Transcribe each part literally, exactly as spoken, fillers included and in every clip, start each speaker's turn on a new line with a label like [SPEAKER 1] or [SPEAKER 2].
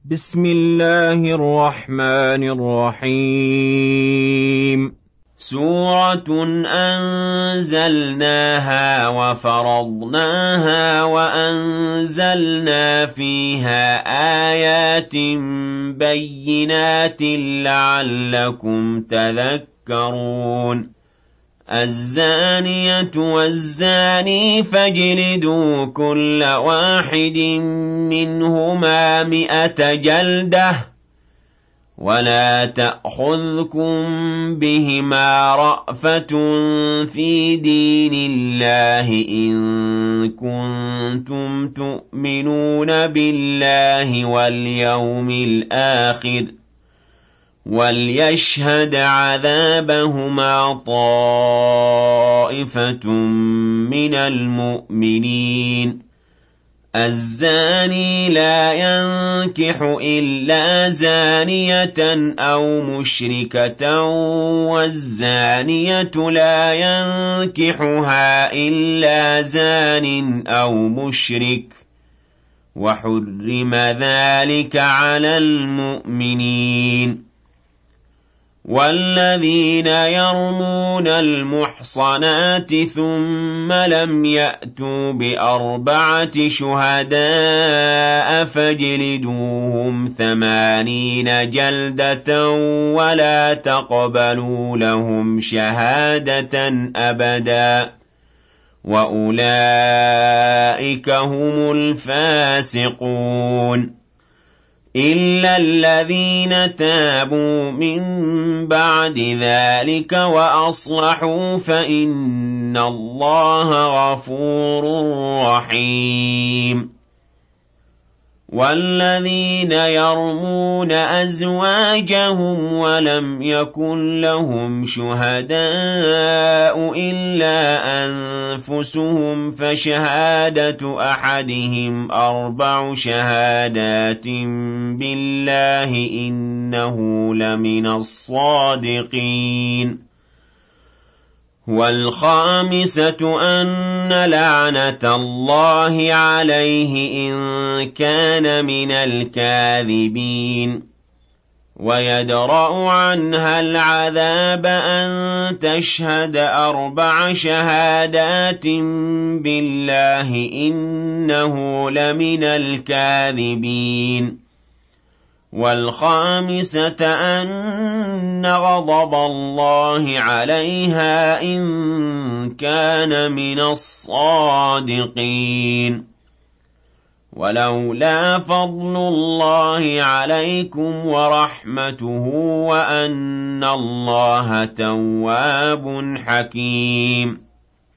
[SPEAKER 1] بسم الله الرحمن الرحيم
[SPEAKER 2] سورة أنزلناها وفرضناها وأنزلنا فيها آيات بينات لعلكم تذكرون الزانية والزاني فاجلدوا كل واحد منهما مئة جلدة ولا تأخذكم بهما رأفة في دين الله إن كنتم تؤمنون بالله واليوم الآخر وليشهد عذابهما طائفة من المؤمنين الزاني لا ينكح إلا زانية أو مشركة والزانية لا ينكحها إلا زان أو مشرك وحرم ذلك على المؤمنين والذين يرمون المحصنات ثم لم يأتوا بأربعة شهداء فاجلدوهم ثمانين جلدة ولا تقبلوا لهم شهادة أبدا وأولئك هم الفاسقون إلا الذين تابوا من بعد ذلك وأصلحوا فإن الله غفور رحيم والذين يرمون أزواجهم ولم يكن لهم شهداء إلا أنفسهم فشهادة أحدهم أربع شهادات بالله إنه لمن الصادقين والخامسة أن لعنة الله عليه إن كان من الكاذبين ويدرأ عنها العذاب أن تشهد أربع شهادات بالله إنه لمن الكاذبين والخامسة أن غضب الله عليها إن كان من الصادقين ولولا فضل الله عليكم ورحمته وأن الله تواب حكيم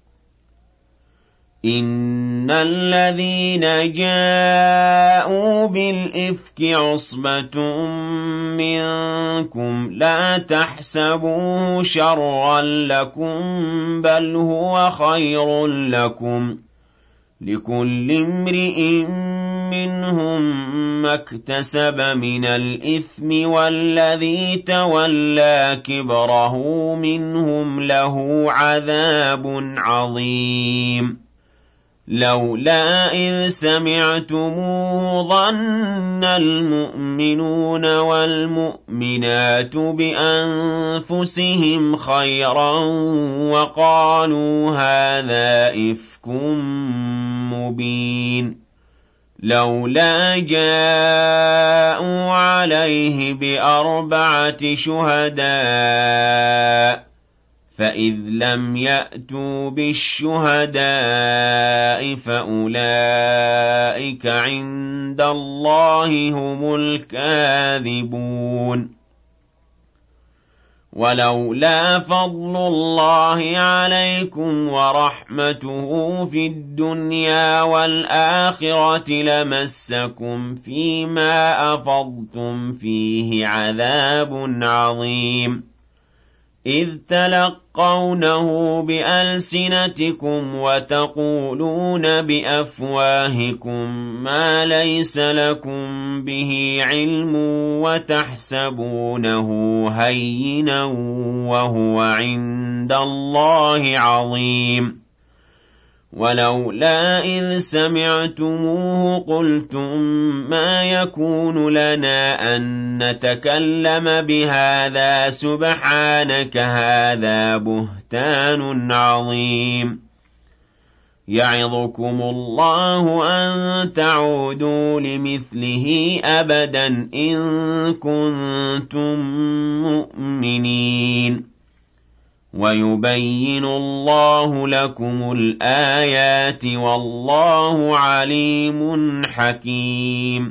[SPEAKER 2] إن الذين جاءوا بالإفك عصبة منكم لا تحسبوه شرا لكم بل هو خير لكم لكل امرئ منهم ما اكتسب من الإثم والذي تولى كبره منهم له عذاب عظيم لولا إذ سمعتموه ظن المؤمنون والمؤمنات بأنفسهم خيرا وقالوا هذا إفك مبين لولا جاءوا عليه بأربعة شهداء فإذ لم يأتوا بالشهداء فأولئك عند الله هم الكاذبون ولولا فضل الله عليكم ورحمته في الدنيا والآخرة لمسكم فيما أفضتم فيه عذاب عظيم إذ تلقونه بألسنتكم وتقولون بأفواهكم ما ليس لكم به علم وتحسبونه هينا وهو عند الله عظيم ولولا إذ سمعتموه قلتم ما يكون لنا أن نتكلم بهذا سبحانك هذا بهتان عظيم يعظكم الله أن تعودوا لمثله أبدا إن كنتم مؤمنين ويبين الله لكم الآيات والله عليم حكيم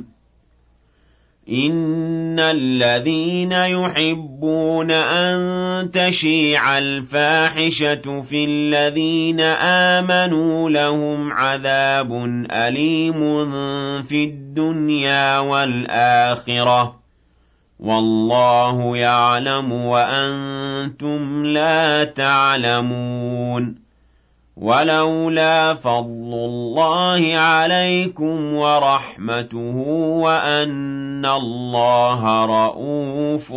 [SPEAKER 2] إن الذين يحبون أن تشيع الفاحشة في الذين آمنوا لهم عذاب أليم في الدنيا والآخرة والله يعلم وأنتم لا تعلمون ولولا فضل الله عليكم ورحمته وأن الله رءوف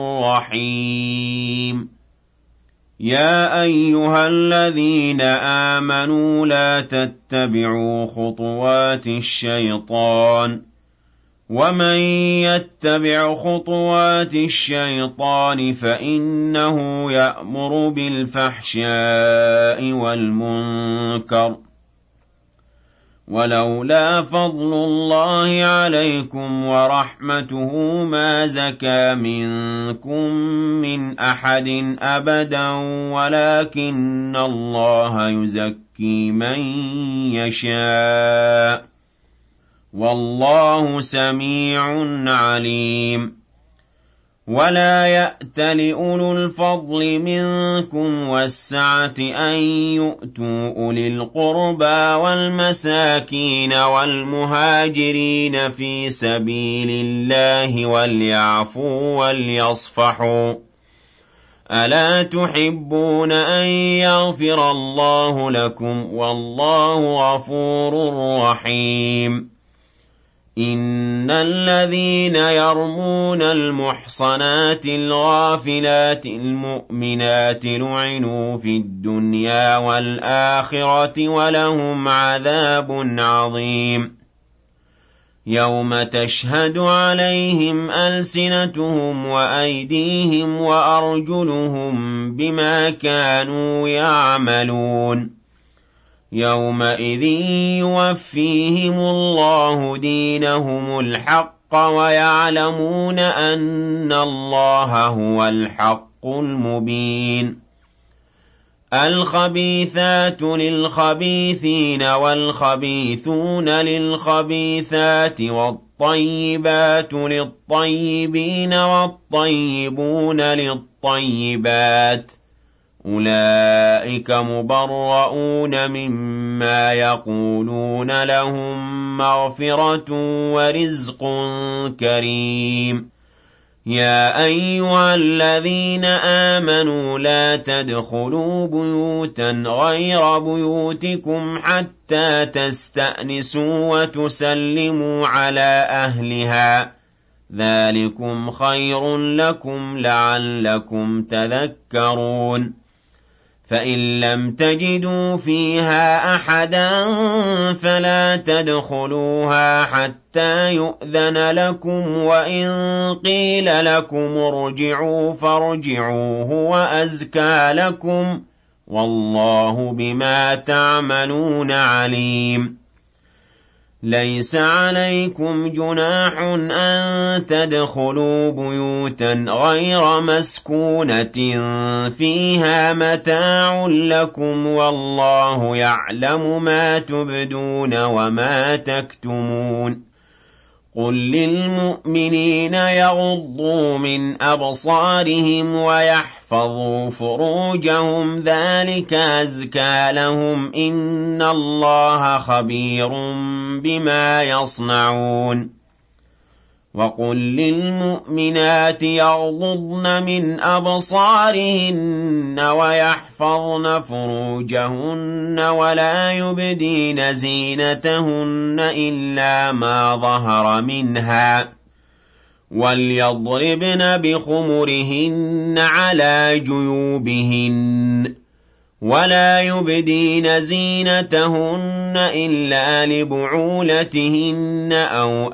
[SPEAKER 2] رحيم يا أيها الذين آمنوا لا تتبعوا خطوات الشيطان ومن يتبع خطوات الشيطان فإنه يأمر بالفحشاء والمنكر ولولا فضل الله عليكم ورحمته ما زكى منكم من أحد أبدا ولكن الله يزكي من يشاء والله سميع عليم ولا يأت لأولو الفضل منكم والسعة أن يؤتوا أولي القربى والمساكين والمهاجرين في سبيل الله وليعفوا وليصفحوا ألا تحبون أن يغفر الله لكم والله غفور رحيم إن الذين يرمون المحصنات الغافلات المؤمنات لعنوا في الدنيا والآخرة ولهم عذاب عظيم يوم تشهد عليهم ألسنتهم وأيديهم وأرجلهم بما كانوا يعملون يومئذ يوفيهم الله دينهم الحق ويعلمون أن الله هو الحق المبين الخبيثات للخبيثين والخبيثون للخبيثات والطيبات للطيبين والطيبون للطيبات أولئك مبرؤون مما يقولون لهم مغفرة ورزق كريم يا أيها الذين آمنوا لا تدخلوا بيوتا غير بيوتكم حتى تستأنسوا وتسلموا على أهلها ذلكم خير لكم لعلكم تذكرون فإن لم تجدوا فيها أحدا فلا تدخلوها حتى يؤذن لكم وإن قيل لكم ارجعوا فارجعوا هو أزكى لكم والله بما تعملون عليم ليس عليكم جناح أن تدخلوا بيوتا غير مسكونة فيها متاع لكم والله يعلم ما تبدون وما تكتمون قل للمؤمنين يغضوا من أبصارهم ويحفظوا فروجهم ذلك أزكى لهم إن الله خبير بما يصنعون وقل للمؤمنات يغضضن من أبصارهن ويحفظن فروجهن ولا يبدين زينتهن إلا ما ظهر منها وليضربن بخمرهن على جيوبهن ولا يبدين زينتهن إلا لبعولتهن أو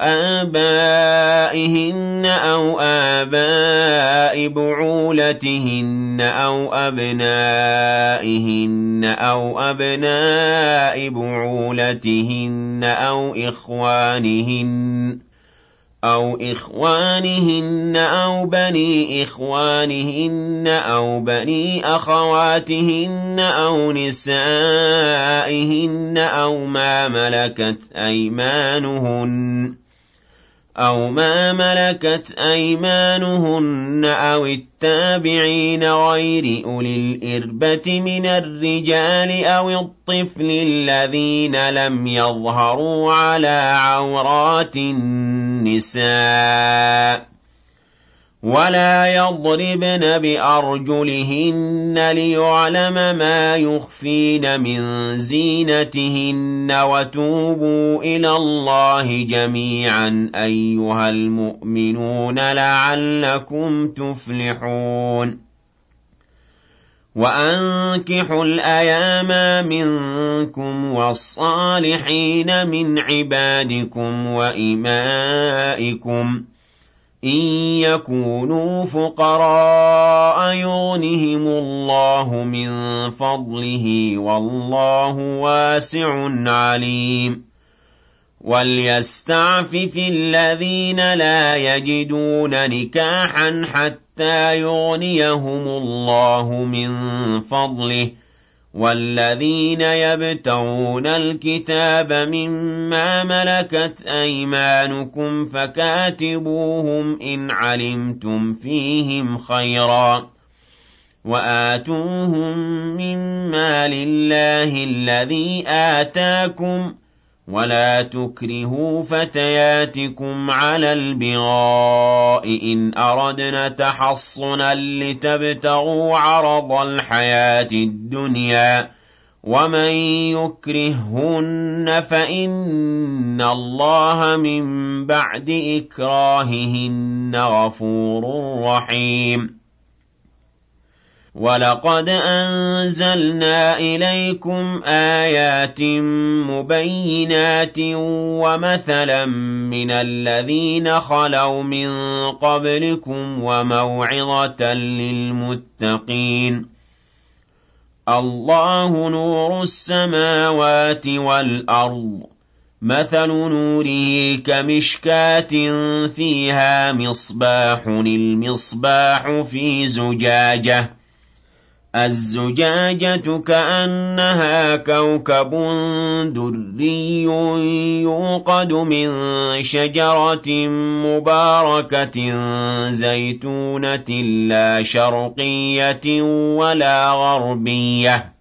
[SPEAKER 2] آبائهن أو آباء بعولتهن أو أبنائهن أو أبناء بعولتهن أو إخوانهن أو إخوانهن أو بني إخوانهن أو بني أخواتهن أو نسائهن أو ما ملكت أيمانهن أو ما ملكت أيمانهن أو التابعين غير أولي الإربة من الرجال أو الطفل الذين لم يظهروا على عورات النساء ولا يضربن بأرجلهن ليعلم ما يخفين من زينتهن وتوبوا إلى الله جميعا أيها المؤمنون لعلكم تفلحون وأنكحوا الأيام منكم والصالحين من عبادكم وإمائكم إن يكونوا فقراء يغنهم الله من فضله والله واسع عليم وليستعفف الذين لا يجدون نكاحا حتى يغنيهم الله من فضله والذين يبتغون الكتاب مما ملكت أيمانكم فكاتبوهم إن علمتم فيهم خيرا وآتوهم مما لله الذي آتاكم ولا تكرهوا فتياتكم على البغاء إن أردنا تحصنا لتبتغوا عرض الحياة الدنيا ومن يكرههن فإن الله من بعد إكراههن غفور رحيم ولقد أنزلنا إليكم آيات مبينات ومثلا من الذين خلوا من قبلكم وموعظة للمتقين الله نور السماوات والأرض مثل نوره كمشكاة فيها مصباح المصباح في زجاجة الزجاجة كأنها كوكب دري يوقد من شجرة مباركة زيتونة لا شرقية ولا غربية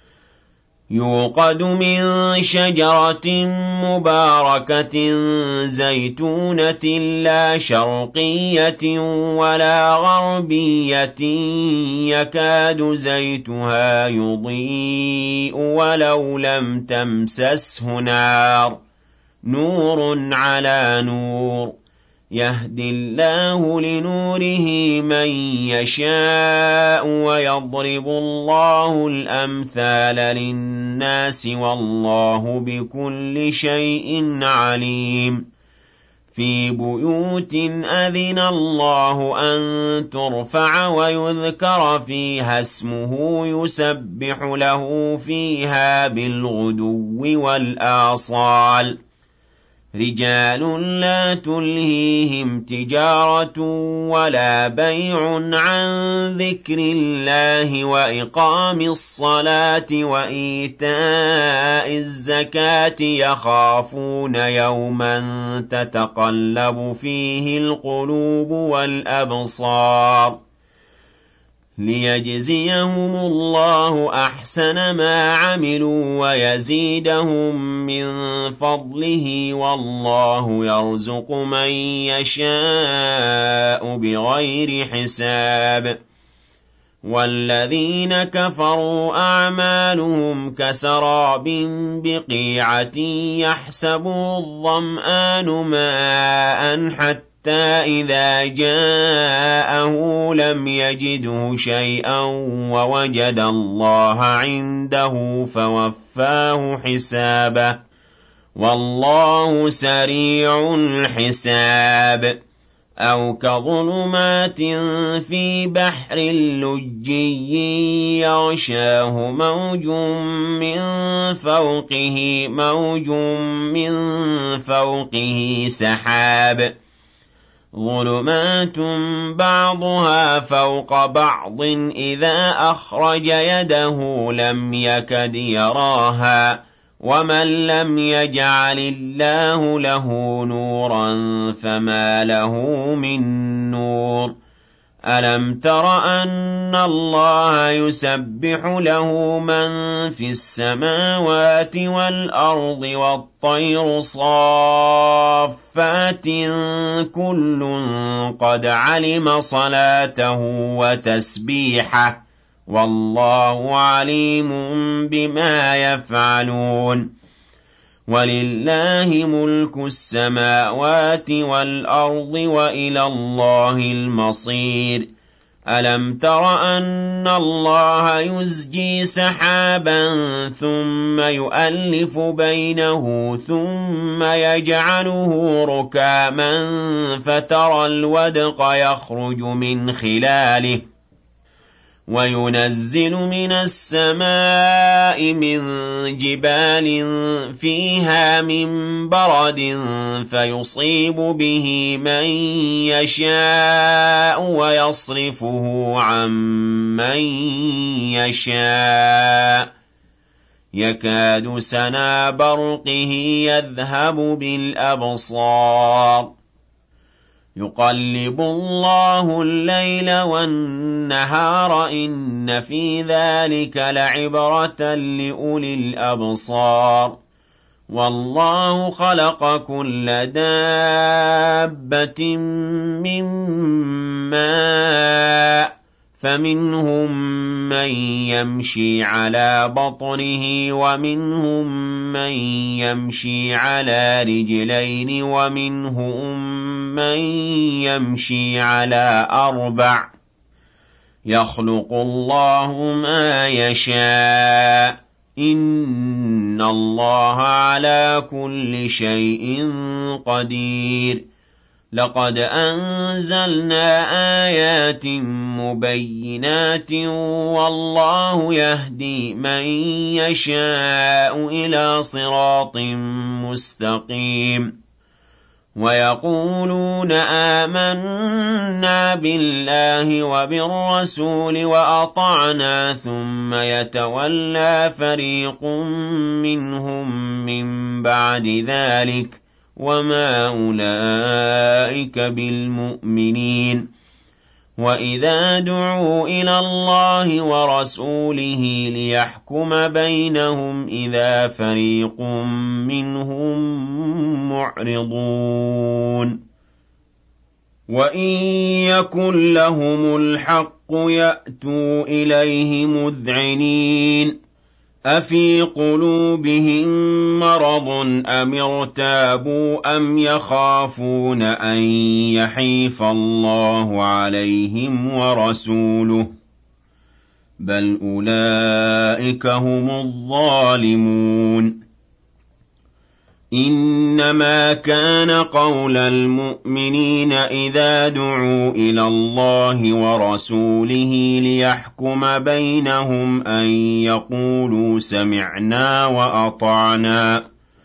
[SPEAKER 2] يوقد من شجرة مباركة زيتونة لا شرقية ولا غربية يكاد زيتها يضيء ولو لم تمسسه نار نور على نور يهدي الله لنوره من يشاء ويضرب الله الأمثال للناس والله بكل شيء عليم في بيوت أذن الله أن ترفع ويذكر فيها اسمه يسبح له فيها بالغدو والآصال رجال لا تلهيهم تجارة ولا بيع عن ذكر الله وإقام الصلاة وإيتاء الزكاة يخافون يوما تتقلب فيه القلوب والأبصار ليجزيهم الله أحسن ما عملوا ويزيدهم من فضله والله يرزق من يشاء بغير حساب والذين كفروا أعمالهم كسراب بقيعة يحسبه الظمآن ماء حتى حتى إذا جاءه لم يجده شيئا ووجد الله عنده فوفاه حسابه والله سريع الحساب أو كظلمات في بحر لجي يغشاه موج من فوقه موج من فوقه سحاب ظلمات بعضها فوق بعض إذا أخرج يده لم يكد يراها ومن لم يجعل الله له نورا فما له من نور ألم تر أن الله يسبح له من في السماوات والأرض والطير صافات كل قد علم صلاته وتسبيحه والله عليم بما يفعلون ولله ملك السماوات والأرض وإلى الله المصير ألم تر أن الله يزجي سحابا ثم يؤلف بينه ثم يجعله ركاما فترى الودق يخرج من خلاله وينزل من السماء من جبال فيها من برد فيصيب به من يشاء ويصرفه عن من يشاء يكاد سنا برقه يذهب بالأبصار يقلب الله الليل والنهار إن في ذلك لعبرة لأولي الأبصار والله خلق كل دابة من ماء فمنهم من يمشي على بطنه ومنهم من يمشي على رجلين ومنهم من يمشي على أربع يخلق الله ما يشاء إن الله على كل شيء قدير لقد أنزلنا آيات مبينات والله يهدي من يشاء إلى صراط مستقيم ويقولون آمنا بالله وبالرسول وأطعنا ثم يتولى فريق منهم من بعد ذلك وما أولئك بالمؤمنين وإذا دعوا إلى الله ورسوله ليحكم بينهم إذا فريق منهم معرضون وإن يكن لهم الحق يأتوا إليه مذعنين أفي قلوبهم مرض أم ارتابوا أم يخافون أن يحيف الله عليهم ورسوله بل أولئك هم الظالمون إنما كان قول المؤمنين إذا دعوا إلى الله ورسوله ليحكم بينهم أن يقولوا سمعنا وأطعنا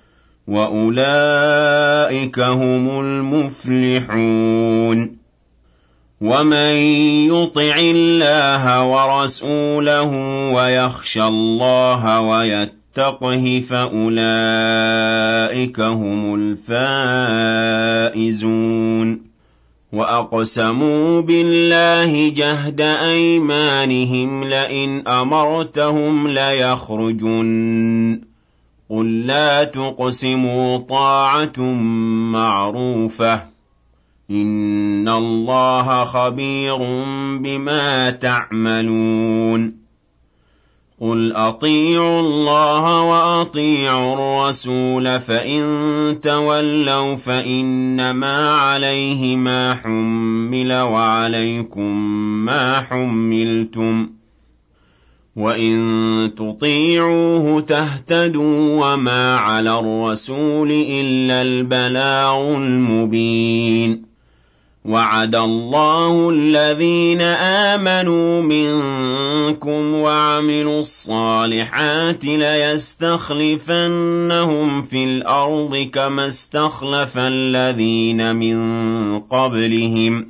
[SPEAKER 2] وأولئك هم المفلحون ومن يطع الله ورسوله ويخشى الله ويتقى تقه فأولئك هم الفائزون وأقسموا بالله جهد أيمانهم لئن أمرتهم ليخرجن قل لا تقسموا طاعة معروفة إن الله خبير بما تعملون قُلْ أَطِيعُوا اللَّهَ وَأَطِيعُوا الرَّسُولَ فَإِن تَوَلَّوْا فَإِنَّمَا عَلَيْهِ مَا حُمِّلَ وَعَلَيْكُم مَّا حُمِّلْتُمْ ۖ وَإِن تُطِيعُوهُ تَهْتَدُوا وَمَا عَلَى الرَّسُولِ إِلَّا الْبَلَاغُ الْمُبِينُ وَعَدَ اللَّهُ الَّذِينَ آمَنُوا مِنكُمْ وَعَمِلُوا الصَّالِحَاتِ لَيَسْتَخْلِفَنَّهُمْ فِي الْأَرْضِ كَمَا اسْتَخْلَفَ الَّذِينَ مِن قَبْلِهِمْ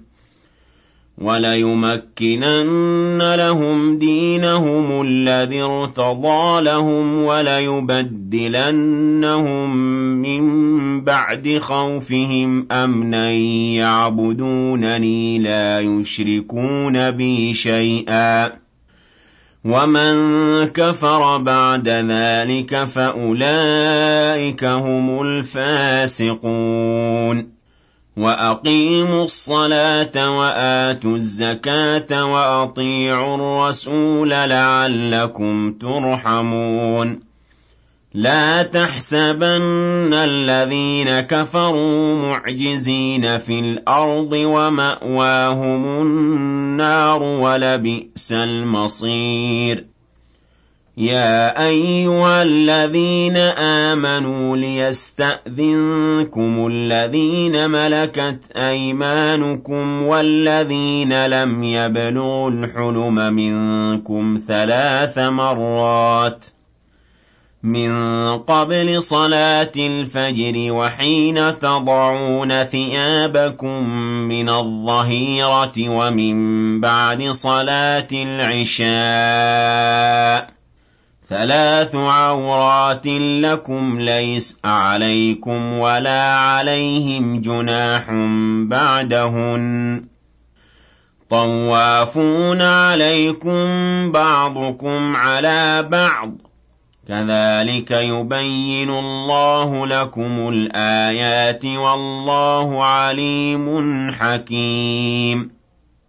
[SPEAKER 2] وَلَيُمَكِّنَنَّ لَهُمْ دِينَهُمُ الَّذِي ارْتَضَىٰ لَهُمْ وَلَيُبَدِّلَنَّهُم مِّن بَعْدِ خَوْفِهِمْ أَمْنًا يَعْبُدُونَنِي لَا يُشْرِكُونَ بِي شَيْئًا ۚ وَمَن كَفَرَ بَعْدَ ذَٰلِكَ فَأُولَٰئِكَ هُمُ الْفَاسِقُونَ وَأَقِيمُوا الصَّلَاةَ وَآتُوا الزَّكَاةَ وَأَطِيعُوا الرَّسُولَ لَعَلَّكُمْ تُرْحَمُونَ لَا تَحْسَبَنَّ الَّذِينَ كَفَرُوا مُعْجِزِينَ فِي الْأَرْضِ وَمَأْوَاهُمُ النَّارُ وَلَبِئْسَ الْمَصِيرُ يَا أَيُّهَا الَّذِينَ آمَنُوا لِيَسْتَأْذِنكُمُ الَّذِينَ مَلَكَتْ أَيْمَانُكُمْ وَالَّذِينَ لَمْ يَبْلُغُوا الْحُلُمَ مِنكُمْ ثَلَاثَ مَرَّاتٍ مِّن قَبْلِ صَلَاةِ الْفَجْرِ وَحِينَ تَضَعُونَ ثِيَابَكُم مِّنَ الظَّهِيرَةِ وَمِن بَعْدِ صَلَاةِ الْعِشَاءِ ۚ ثَلَاثُ عَوْرَاتٍ لَّكُمْ لَيْسَ عَلَيْكُمْ وَلَا عَلَيْهِمْ جُنَاحٌ بَعْدَهُنَّ ۚ طَوَّافُونَ عَلَيْكُم بَعْضُكُمْ عَلَىٰ بَعْضٍ ۚ كَذَٰلِكَ يُبَيِّنُ اللَّهُ لَكُمُ الْآيَاتِ ۗ وَاللَّهُ عَلِيمٌ حَكِيمٌ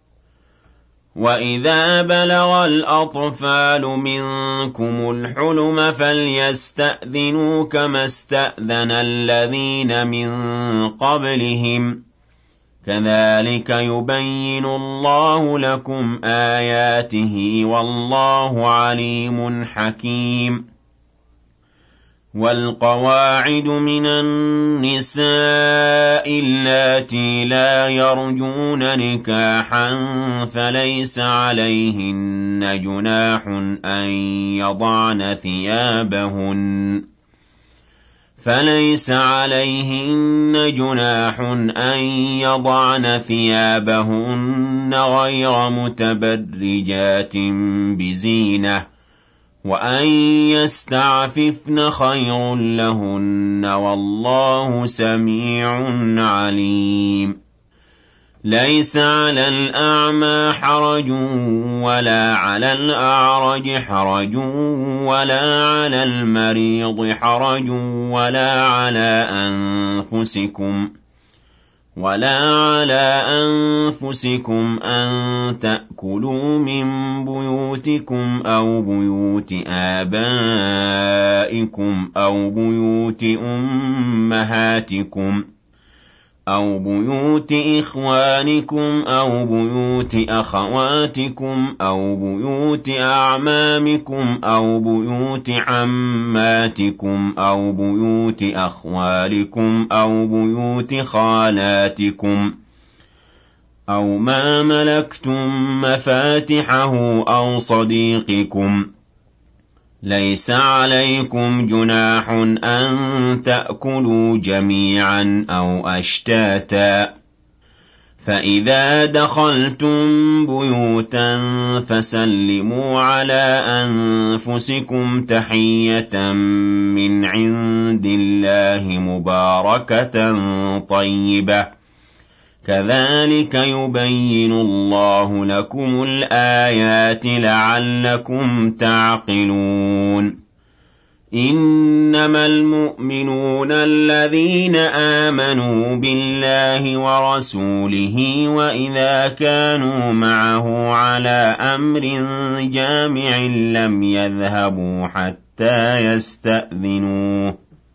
[SPEAKER 2] وَإِذَا بَلَغَ الْأَطْفَالُ مِنكُمُ الْحُلُمَ فَلْيَسْتَأْذِنُوا كَمَا اسْتَأْذَنَ الَّذِينَ مِن قَبْلِهِمْ ۚ كَذَٰلِكَ يُبَيِّنُ اللَّهُ لَكُمْ آيَاتِهِ ۗ وَاللَّهُ عَلِيمٌ حَكِيمٌ وَالْقَوَاعِدُ مِنَ النِّسَاءِ اللَّاتِي لَا يَرْجُونَ نِكَاحًا فَلَيْسَ عَلَيْهِنَّ جُنَاحٌ أَن يَضَعْنَ ثِيَابَهُنَّ فَلَيْسَ عَلَيْهِنَّ جُنَاحٌ أَن يَضَعْنَ ثِيَابَهُنَّ غَيْرَ مُتَبَرِّجَاتٍ بِزِينَةٍ ۖ وَأَن يَسْتَعْفِفْنَ خَيْرٌ لَّهُنَّ ۗ وَاللَّهُ سَمِيعٌ عَلِيمٌ لَيْسَ عَلَى الْأَعْمَىٰ حَرَجٌ وَلَا عَلَى الْأَعْرَجِ حَرَجٌ وَلَا عَلَى الْمَرِيضِ حَرَجٌ وَلَا عَلَىٰ أَنفُسِكُمْ وَلَا عَلَىٰ أَنفُسِكُمْ أَن تَأْكُلُوا مِن بُيُوتِكُمْ أَوْ بُيُوتِ آبَائِكُمْ أَوْ بُيُوتِ أُمَّهَاتِكُمْ أَوْ بُيُوتِ إِخْوَانِكُمْ أَوْ بُيُوتِ أَخَوَاتِكُمْ أَوْ بُيُوتِ أَعْمَامِكُمْ أَوْ بُيُوتِ عَمَّاتِكُمْ أَوْ بُيُوتِ أَخْوَالِكُمْ أَوْ بُيُوتِ خَالَاتِكُمْ أَوْ مَا مَلَكْتُم مَّفَاتِحَهُ أَوْ صَدِيقِكُمْ ۚ لَيْسَ عَلَيْكُمْ جُنَاحٌ أَن تَأْكُلُوا جَمِيعًا أَوْ أَشْتَاتًا ۚ فَإِذَا دَخَلْتُم بُيُوتًا فَسَلِّمُوا عَلَىٰ أَنفُسِكُمْ تَحِيَّةً مِّنْ عِندِ اللَّهِ مُبَارَكَةً طَيِّبَةً ۚ كَذَٰلِكَ يُبَيِّنُ اللَّهُ لَكُمُ الْآيَاتِ لَعَلَّكُمْ تَعْقِلُونَ إِنَّمَا الْمُؤْمِنُونَ الَّذِينَ آمَنُوا بِاللَّهِ وَرَسُولِهِ وَإِذَا كَانُوا مَعَهُ عَلَىٰ أَمْرٍ جَامِعٍ لَّمْ يَذْهَبُوا حَتَّىٰ يَسْتَأْذِنُوهُ ۚ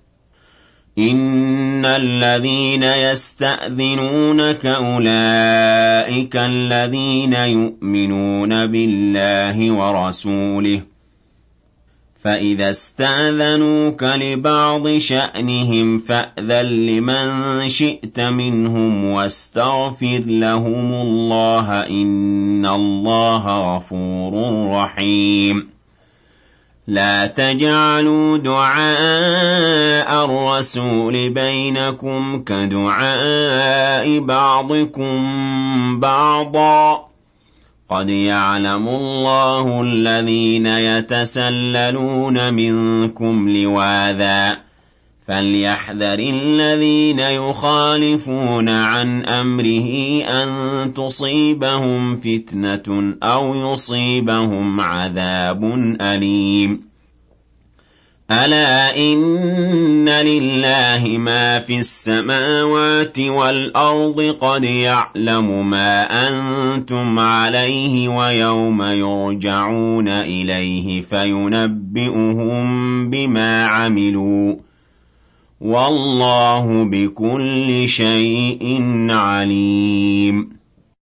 [SPEAKER 2] إِنَّ الَّذِينَ يَسْتَأْذِنُونَكَ أُولَٰئِكَ الَّذِينَ يُؤْمِنُونَ بِاللَّهِ وَرَسُولِهِ ۚ فَإِذَا اسْتَأْذَنُوكَ لِبَعْضِ شَأْنِهِمْ فَأْذَن لِّمَن شِئْتَ مِنْهُمْ وَاسْتَغْفِرْ لَهُمُ اللَّهَ ۖ إِنَّ اللَّهَ غَفُورٌ رَّحِيمٌ. لَا تَجْعَلُوا دُعَاءَ الرَّسُولِ بَيْنَكُمْ كَدُعَاءِ بَعْضِكُم بَعْضًا ۚ قَدْ يَعْلَمُ اللَّهُ الَّذِينَ يَتَسَلَّلُونَ مِنكُمْ لِوَاذًا ۚ فَلْيَحْذَرِ الَّذِينَ يُخَالِفُونَ عَنْ أَمْرِهِ أَن تُصِيبَهُمْ فِتْنَةٌ أَوْ يُصِيبَهُمْ عَذَابٌ أَلِيمٌ. أَلَا إِنَّ لِلَّهِ مَا فِي السَّمَاوَاتِ وَالْأَرْضِ ۖ قَدْ يَعْلَمُ مَا أَنتُمْ عَلَيْهِ وَيَوْمَ يُرْجَعُونَ إِلَيْهِ فَيُنَبِّئُهُم بِمَا عَمِلُوا ۗ وَاللَّهُ بِكُلِّ شَيْءٍ عَلِيمٌ.